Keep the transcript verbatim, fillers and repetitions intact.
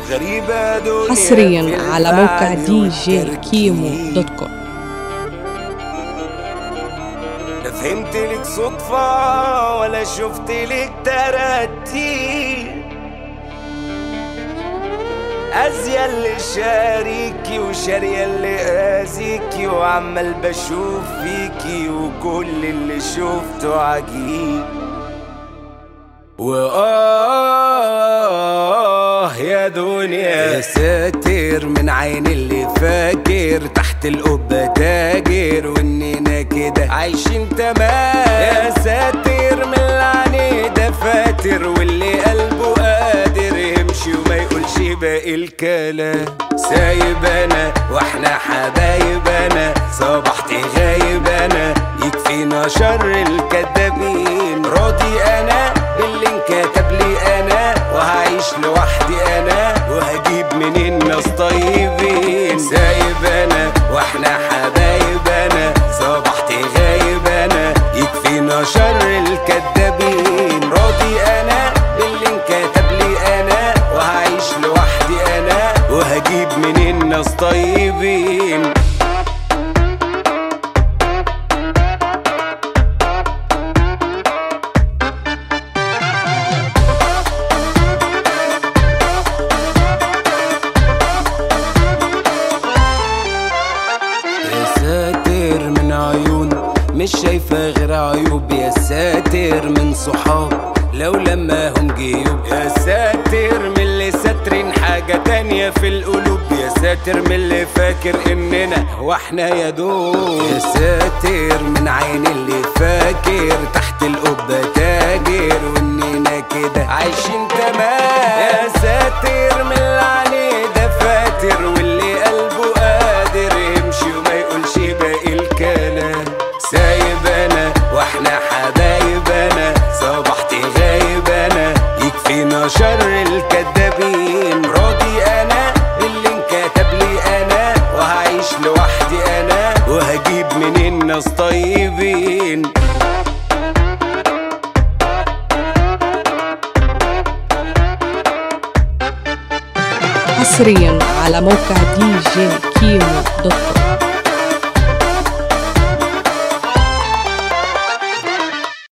غريبة دنيا حصريا على موقع دي جي كيمو دوت كوم. لا فهمت لك صدفة ولا شفت لك ترتيب، أزيا اللي شاريكي وشارية اللي قاسيكي، وعمال بشوف فيكي وكل اللي شفته عجيب. وآه يا دنيا يا ساتر من عين اللي فاكر تحت القبة تاجر، وإننا كده عايشين تمام. يا ساتر من العني ده فاتر، واللي قلبه قادر يمشي وما يقولش باقي الكلام. سايب انا واحنا حبايب، انا صبحت غايب، انا يكفينا شر الكدابين. راضي انا باللي انكتب لي انا، وهعيش لوحدي انا، وهجيب منين ناس طيبين. سايب انا واحنا حبايب، انا صبحت غايب، انا يكفينا شر الكدابين. راضي انا باللي انكتب لي انا، وهعيش لوحدي انا، وهجيب منين ناس طيبين. مش شايفة غير عيوب، يا ساتر من صحاب لو لما هم جيوب. يا ساتر من اللي ساترين حاجة تانية في القلوب. يا ساتر من اللي فاكر اننا واحنا يا دوب. يا ساتر من عين اللي فاكر تحت القبة تاجر، واننا كده عايشين تمام. يا ساتر من العني ده فاتر، واللي قلبه قادر يمشي وما يقولش باقي الكلام. سايب انا واحنا حبايب، انا صبحت غايب، انا يكفينا شر الكدابين. راضي انا باللي انكتب لي انا، وهعيش لوحدي انا، وهجيب منين ناس طيبين. حصريا على موقع دي جي كيمو دوت كوم.